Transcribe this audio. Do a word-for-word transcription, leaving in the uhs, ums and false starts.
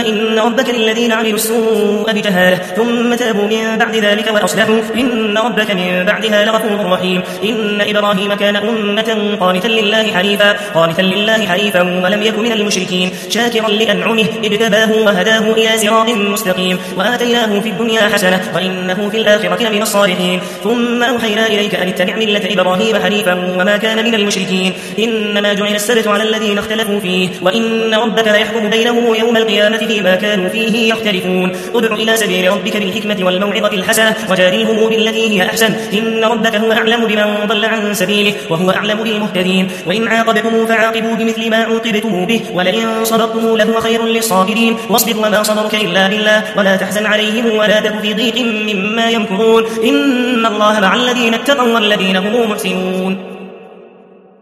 إن ربك للذين عملوا السوء بجهالة ثم تابوا من بعد ذلك وأصلحوا إن ربك من بعدها لغفور رحيم إن إبراهيم كان أمة قانتا لله حنيفا قانتا لله حنيفا ولم يكن من المشركين شاكرا لأنعمه اجتباه وهداه إلى صراط مستقيم وآتيناه في الدنيا حسنة وإنه في الآخرة لمن الصالحين ثم أوحينا إليك أن اتبع ملة إبراهيم حنيفا وما كان من المشركين إنما جعل السبت على الذين اختلفوا فيه وإن ربك ليحكم بينهم يوم القيامة فيما كانوا فيه يختلفون ادع إلى سبيل ربك بالحكمة والموعظة الحسنة وجادلهم بالتي هي أحسن إن ربك هو أعلم بمن ضل عن سبيله وهو أعلم بالمهتدين وإن عاقبتم فعاقبوا بمثل ما عوقبتم به ولئن صبرتم لهو خير للصابرين واصبر وما صبرك إلا بالله ولا تحزن عليهم ولا تك في ضيق مما يمكرون إن الله مع الذين اتقوا والذين هم محسنون